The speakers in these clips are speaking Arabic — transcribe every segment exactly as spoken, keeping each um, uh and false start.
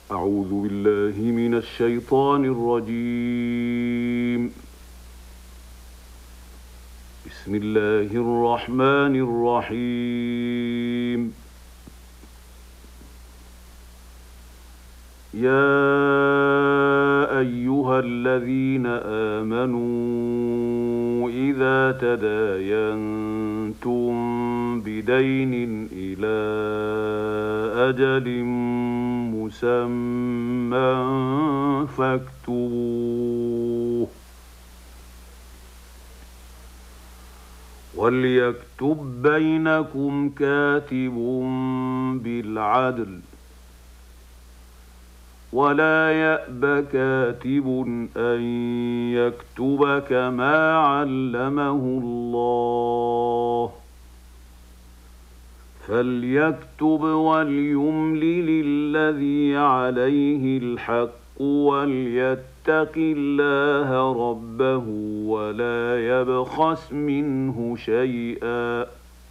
أعوذ بالله من الشيطان الرجيم. بسم الله الرحمن الرحيم. يا أيها الذين آمنوا إذا تداينتم بدين إلى أجل مسمى فاكتبوه، وليكتب بينكم كاتب بالعدل، ولا يأب كاتب أن يكتب كما علمه الله، فليكتب وليملل الذي عليه الحق وليتق الله ربه ولا يبخس منه شيئا،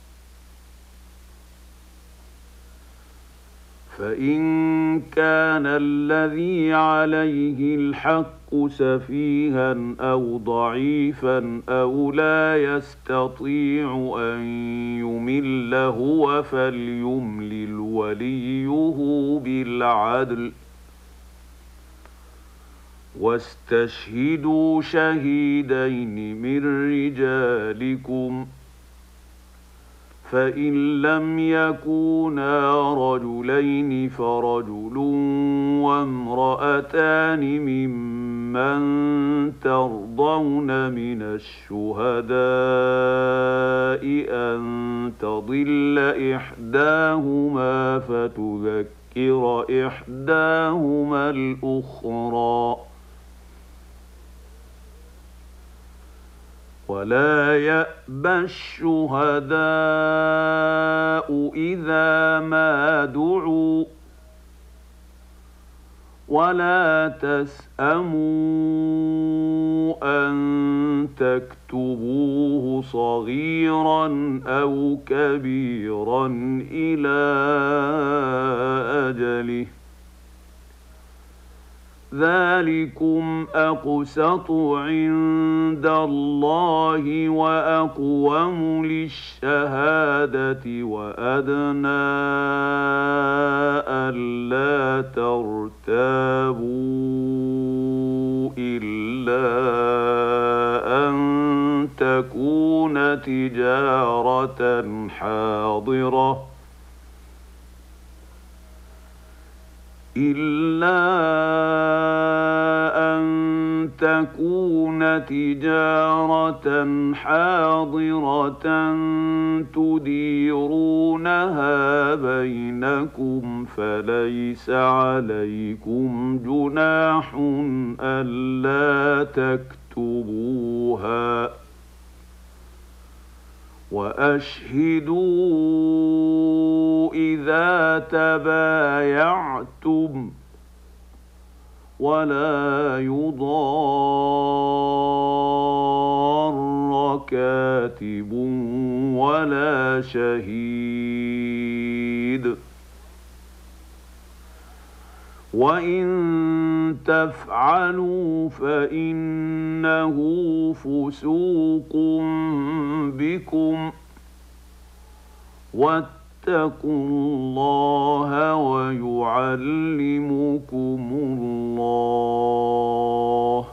فإن كان الذي عليه الحق سفيها أو ضعيفا أو لا يستطيع أن يمل هو فليملل وليه بالعدل، واستشهدوا شهيدين من رجالكم، فإن لم يكونا رجلين فرجل وامرأتان ممن ترضون من الشهداء أن تضل إحداهما فتذكر إحداهما الأخرى، ولا يأبى الشهداء إذا ما دعوا، ولا تسأموا أن تكتبوه صغيرا أو كبيرا إلى أجله، ذلكم أقسط عند الله وأقوم للشهادة وأدنى ألا ترتابوا إلا أن تكون تجارة حاضرة إلا أن تكون تجارة حاضرة تديرونها بينكم فليس عليكم جناح ألا تكتبوها، وأشهدوا إذا تبايعتم، ولا يضار كاتب ولا شهيد، وإن تفعلوا فإنه فسوق بكم، واتقوا الله ويعلمكم الله،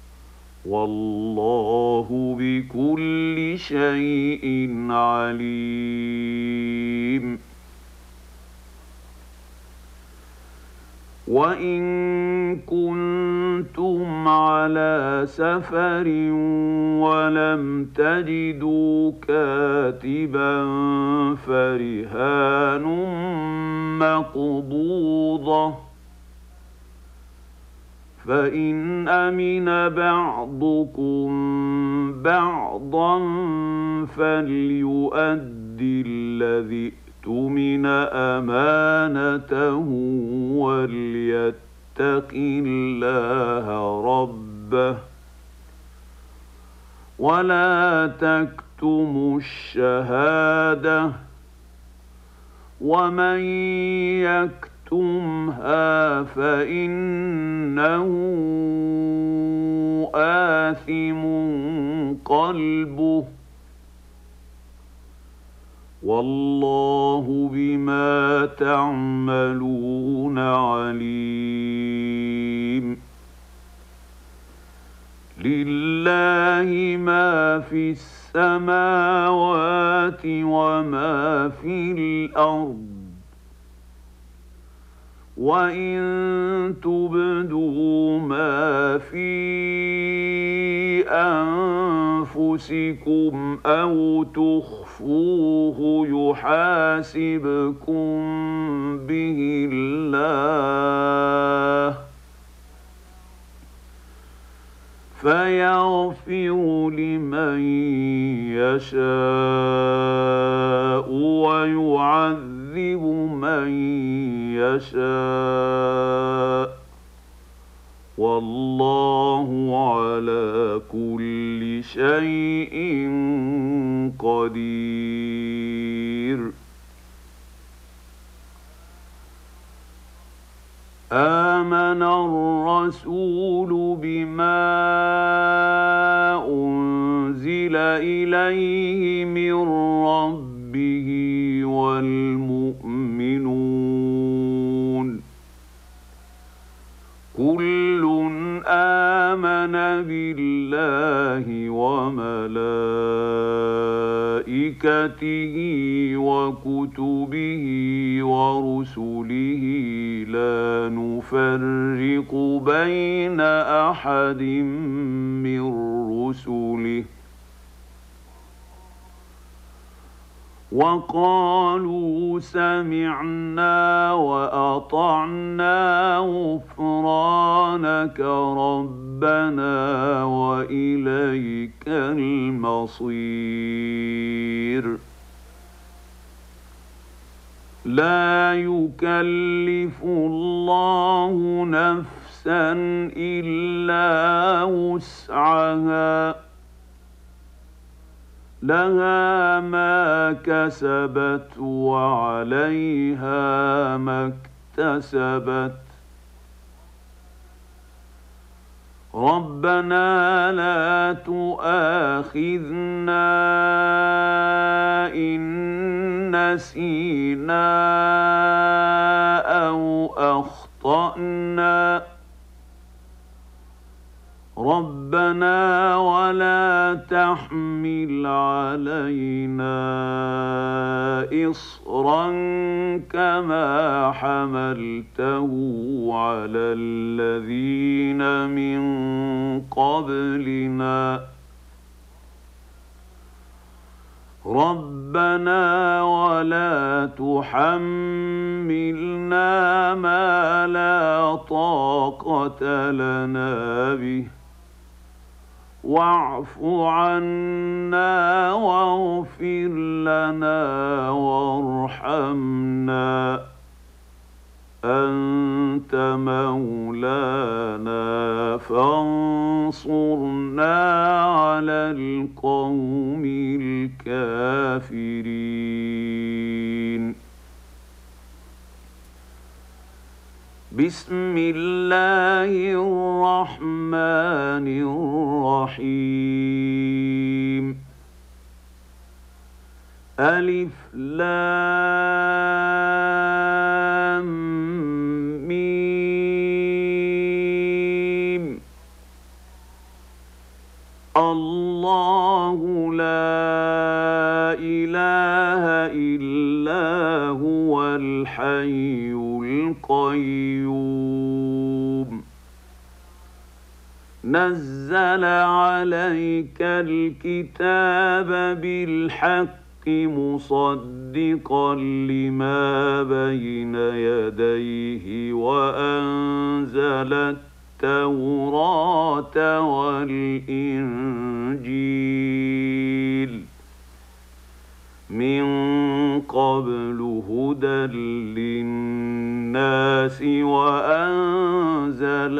والله بكل شيء عليم. وإن كنتم على سفر ولم تجدوا كاتبا فرهان مقبوضة، فإن أمن بعضكم بعضا فليؤدي الذي اؤتمن أمانته وليتق الله ربه، ولا تكتموا الشهادة، ومن يكتمها فإنه آثم قلبه والله بما تعملون عليم لله ما في السماوات وما في الأرض وإن تبدوا ما في أنفسكم أو تخفوه يحاسبكم به الله فيغفر لمن يشاء ويعذب من يشاء والله على كل شيء قدير آمن الرسول بما أنزل إليه من ربه والمؤمنون كل آمن بالله وملائكته وكتبه ورسله لا نفرق بين أحد من رسله وقالوا سمعنا وأطعنا غفرانك ربنا وإليك المصير لا يكلف الله نفسا إلا وسعها لها ما كسبت وعليها ما اكتسبت ربنا لا تؤاخذنا إن نسينا أو أخطأنا ربنا ولا تحمل علينا إصرا كما حملته على الذين من قبلنا ربنا ولا تحملنا ما لا طاقة لنا به واعف عنا واغفر لنا وارحمنا أنت مولانا فانصرنا على القوم الكافرين بسم الله الرحمن الرحيم ألف لام ميم الله لا إله إلا هو الحي القيوم نزل عليك الكتاب بالحق مصدقا لما بين يديه وأنزل التوراة والإنجيل من قبل هدى للناس وأنزل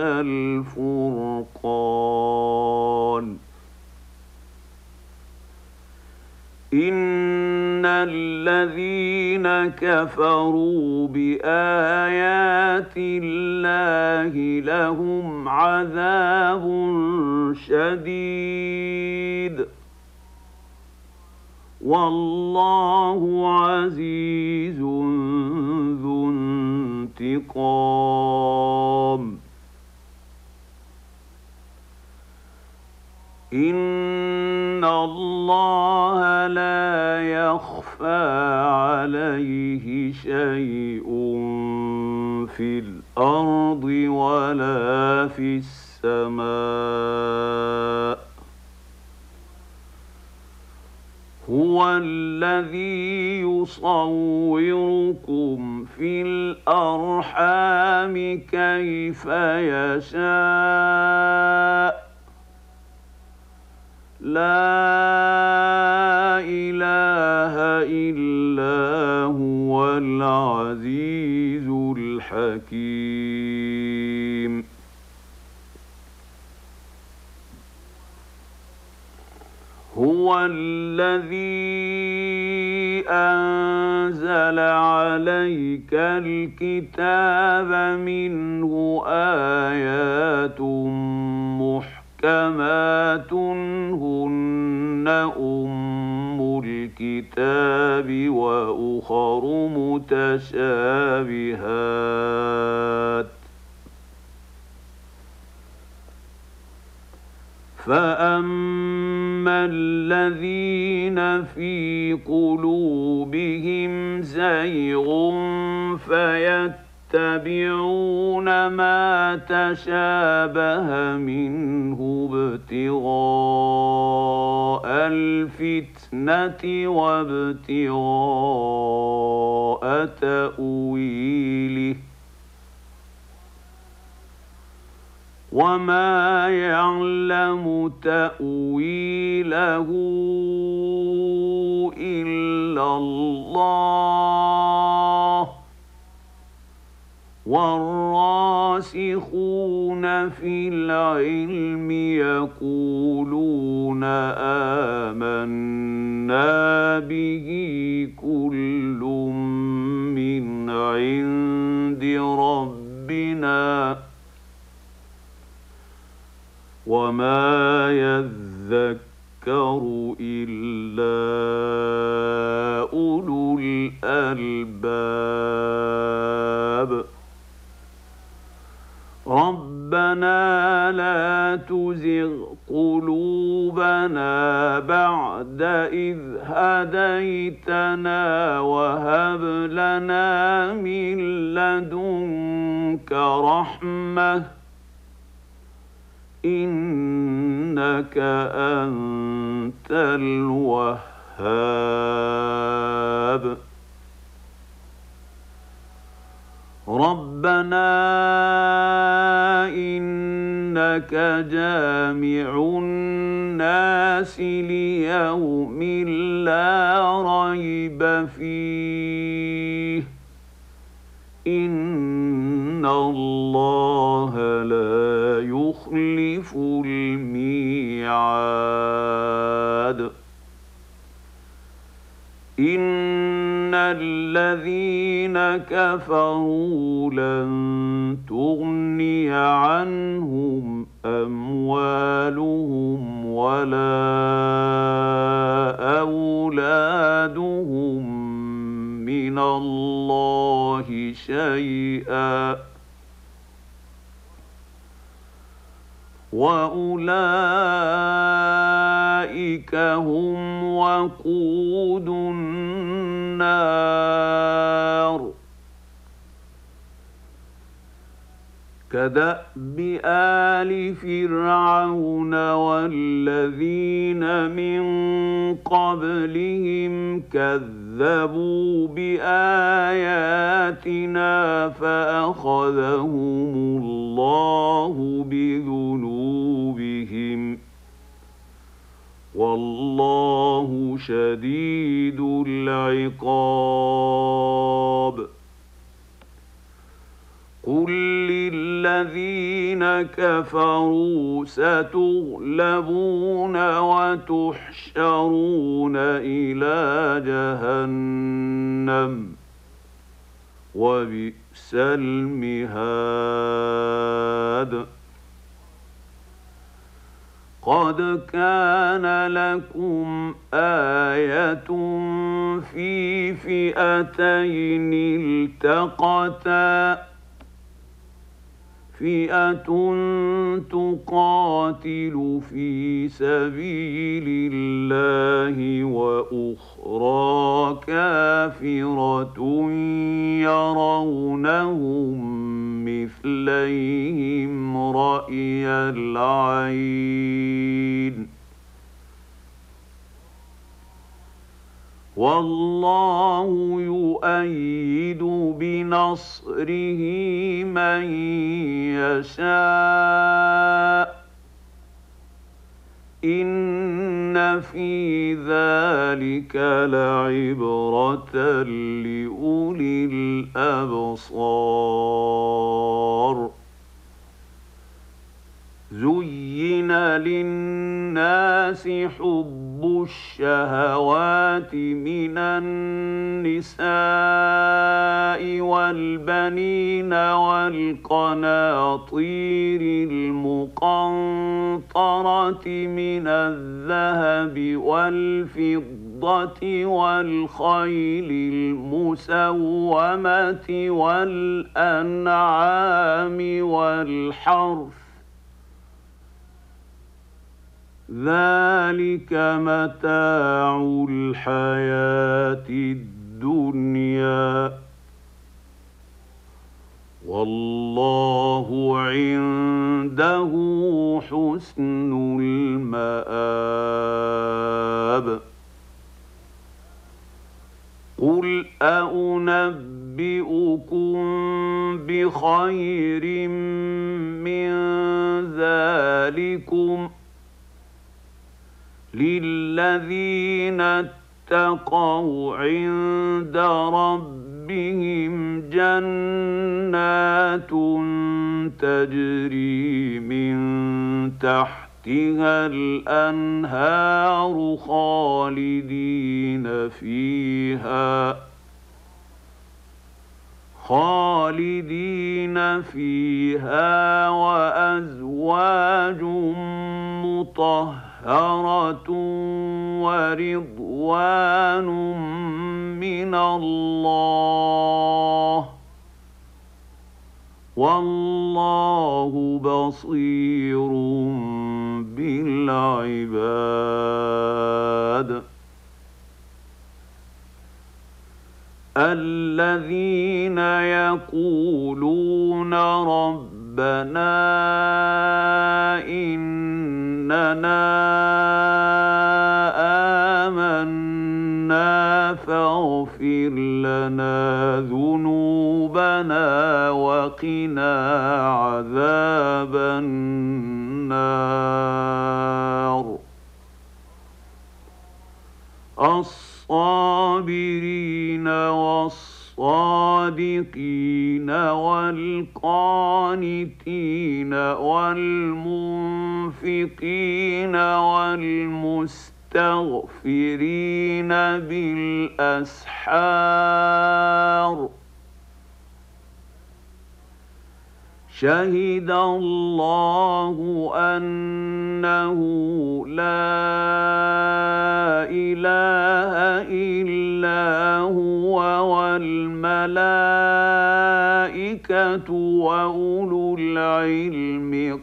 الفرقان إن الذين كفروا بآيات الله لهم عذاب شديد والله عزيز ذو انتقام. إن الله لا يخفى عليه شيء في الأرض ولا في السماء. هو الذي يصوركم في الأرحام كيف يشاء لا إله إلا هو العزيز الحكيم. هو الذي أنزل عليك الكتاب منه آيات محكمات هن أم الكتاب وأخر متشابهات فأما الذين في قلوبهم زيغ فيتبعون ما تشابه منه ابتغاء الفتنة وابتغاء تأويله وما يعلم تأويله إلا الله والراسخون في العلم يقولون آمنا به كل من عند ربنا وما يذكر إلا أولو الألباب. ربنا لا تزغ قلوبنا بعد إذ هديتنا وهب لنا من لدنك رحمة إنك أنت الوهاب. ربنا إنك جامع الناس ليوم لا ريب فيه إن الله لا يخلف الميعاد. إن الذين كفروا لن تغني عنهم أموالهم ولا أولادهم من الله شيئا وأولئك هم وقود النار. كدأب آل فرعون والذين من قبلهم كذبوا بآياتنا فأخذهم الله بذنوبهم والله شديد العقاب. قل للذين كفروا ستغلبون وتحشرون إلى جهنم وبئس المهاد قد كان لكم آية في فئتين التقتا فئة تقاتل في سبيل الله وأخرى كافرة يرونهم مثليهم رأي العين والله يؤيد بنصره من يشاء إن في ذلك لعبرة لأولي الأبصار زين للناس حب الشهوات من النساء والبنين والقناطير المقنطرة من الذهب والفضة والخيل المسومة والأنعام والحرث ذلك متاع الحياة الدنيا والله عنده حسن المآب قل أنبئكم بخير من ذلكم للذين اتقوا عند ربهم جنات تجري من تحتها الأنهار خالدين فيها خالدين فيها وأزواج مطهرة ورضوان من الله والله بصير بالعباد الذين يقولون ربنا إننا آمنا فاغفر لنا ذنوبنا وقنا عذاب النار الصابرين والصادقين والقانتين والمنفقين والمستغفرين بالأسحار شهد الله أنه لا إله إلا هو والملائكة وأولو العلم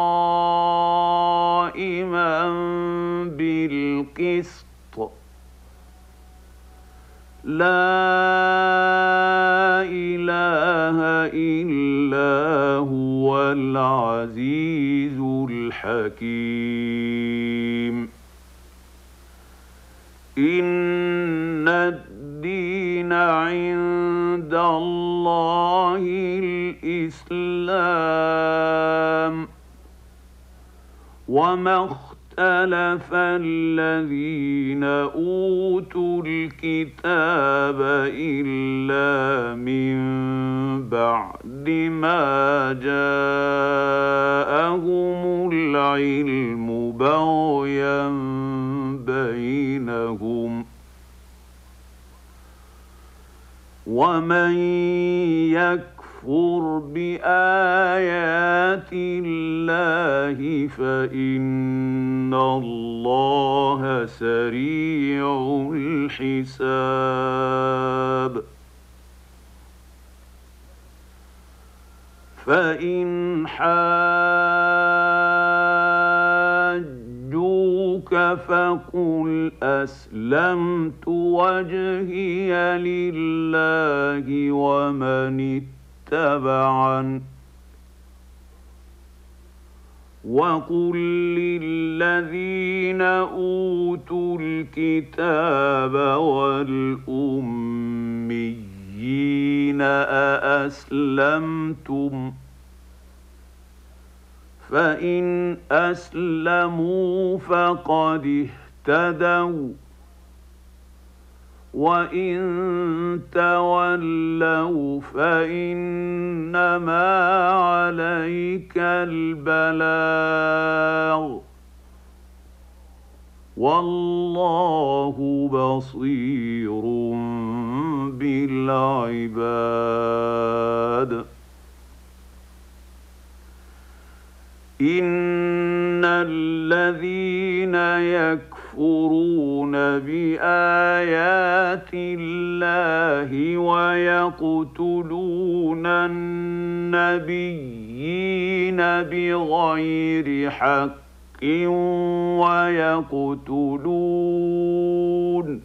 قائما بالقسط لا إله إلا هو العزيز الحكيم إن الدين عند الله الإسلام وما اختلف الذين أوتوا الكتاب إلا من بعد ما جاءهم العلم بغيا بينهم ومن يكفر بآيات الله فإن الله سريع الحساب فإن حاجوك فقل أسلمت وجهي لله ومن اتبعن وقل للذين أوتوا الكتاب والأميين أأسلمتم فإن أسلموا فقد اهتدوا وإن تولوا فإنما عليك البلاغ والله بصير بالعباد إن الذين يكفرون بآيات الله ويقتلون النبيين بغير حق ويقتلون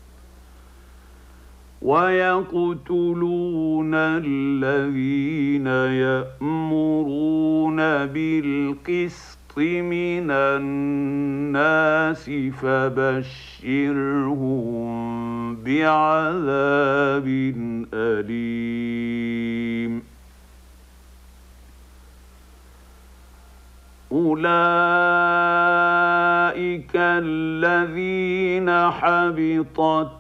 ويقتلون الذين يأمرون بالقسط من الناس فبشرهم بعذاب أليم أولئك الذين حبطت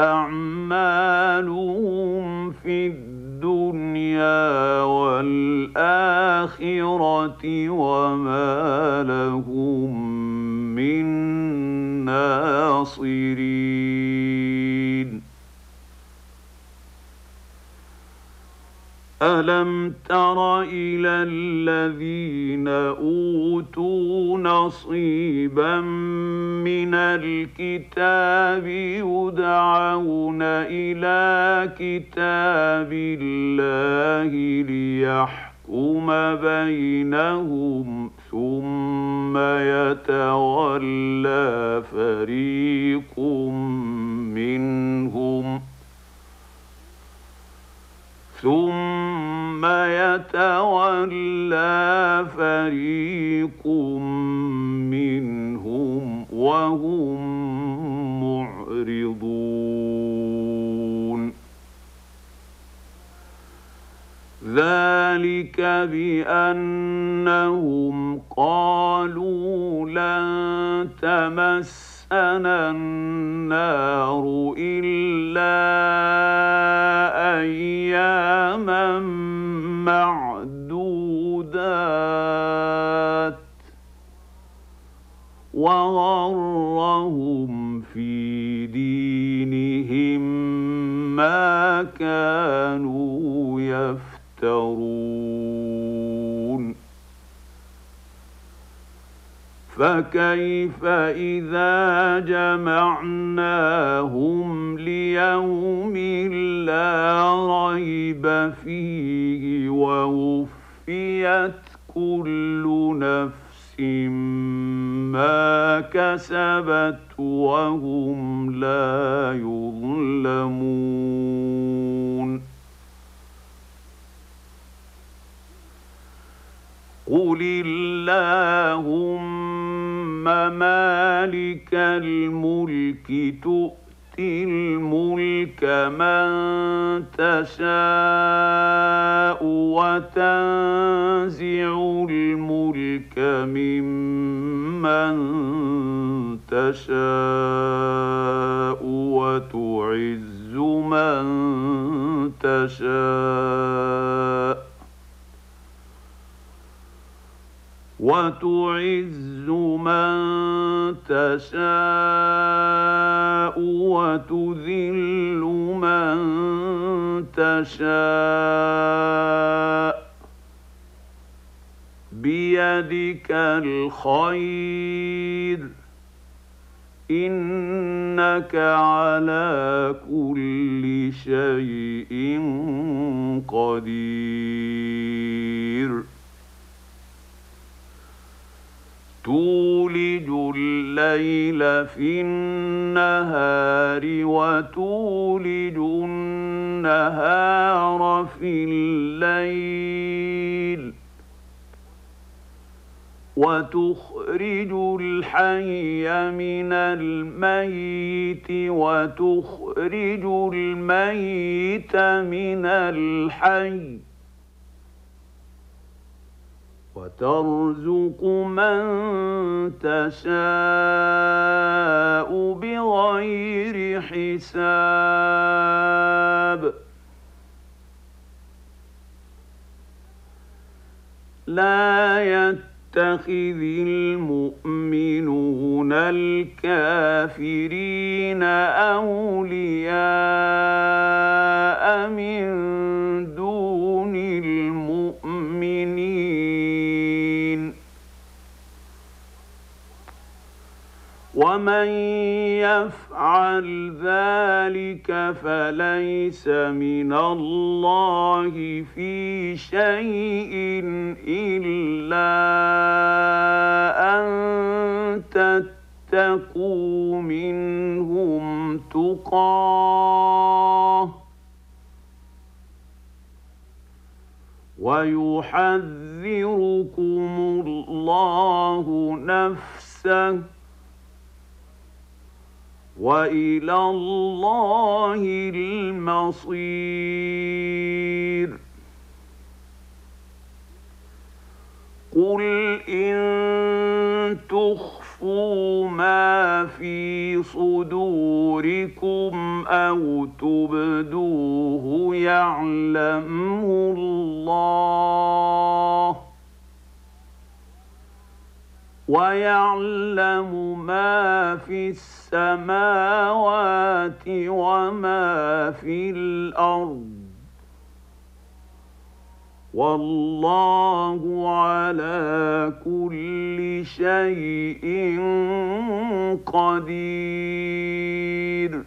أعمالهم في الدنيا والآخرة وما لهم من ناصرين ألم تر إلى الذين أوتوا نصيبا من الكتاب يدعون إلى كتاب الله ليحكم بينهم ثم يتولى فريق منهم ثم يتولى فريق منهم وهم معرضون ذلك بأنهم قالوا لن تمسنا النار إلا أياما معدودات وغرهم في دينهم ما كانوا يفترون فكيف إذا جمعناهم ليوم لا ريب فيه ووفيت كل نفس ما كسبت وهم لا يظلمون قل اللهم مالك الملك تؤتي الملك من تشاء وتنزع الملك ممن من تشاء وتعز من تشاء وتعز من تشاء وتذل من تشاء بيدك الخير إنك على كل شيء قدير تولج الليل في النهار وتولج النهار في الليل وتخرج الحي من الميت وتخرج الميت من الحي وترزق من تشاء بغير حساب لا يتخذ المؤمنون الكافرين أولياء من دون المؤمنين ومن يفعل ذلك فليس من الله في شيء إلا أن تتقوا منهم تقاه ويحذركم الله نفسه وإلى الله المصير قل إن تخفوا ما في صدوركم أو تبدوه يعلمه الله ويعلم ما في السماوات وما في الأرض والله على كل شيء قدير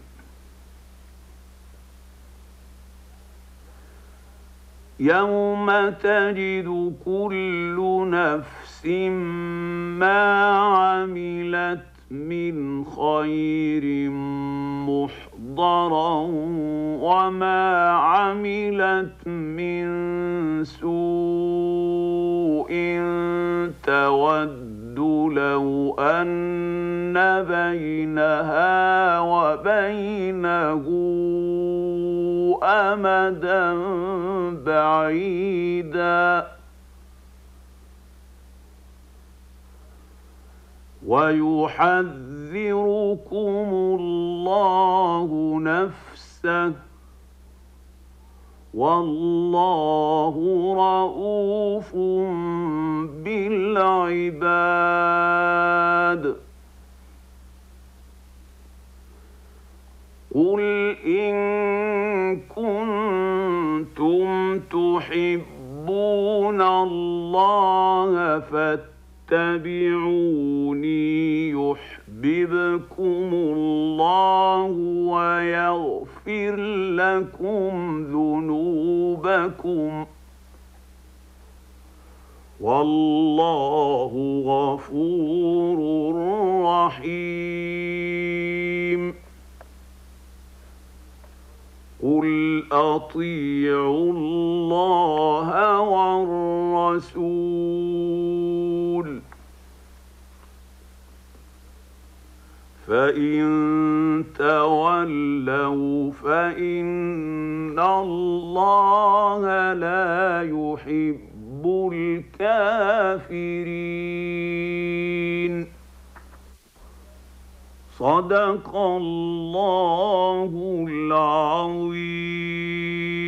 يوم تجد كل نفس ما عملت من خير محضرا وما عملت من سوء تود لو أن بينها وبينه أمدا بعيدا ويحذركم الله نفسه والله رءوف بالعباد قل إن كنتم تحبون الله فاتبعوني يحببكم الله ويغفر لكم ذنوبكم والله غفور رحيم قل أطيعوا الله والرسول فإن تولوا فإن الله لا يحب الكافرين صدق الله العظيم.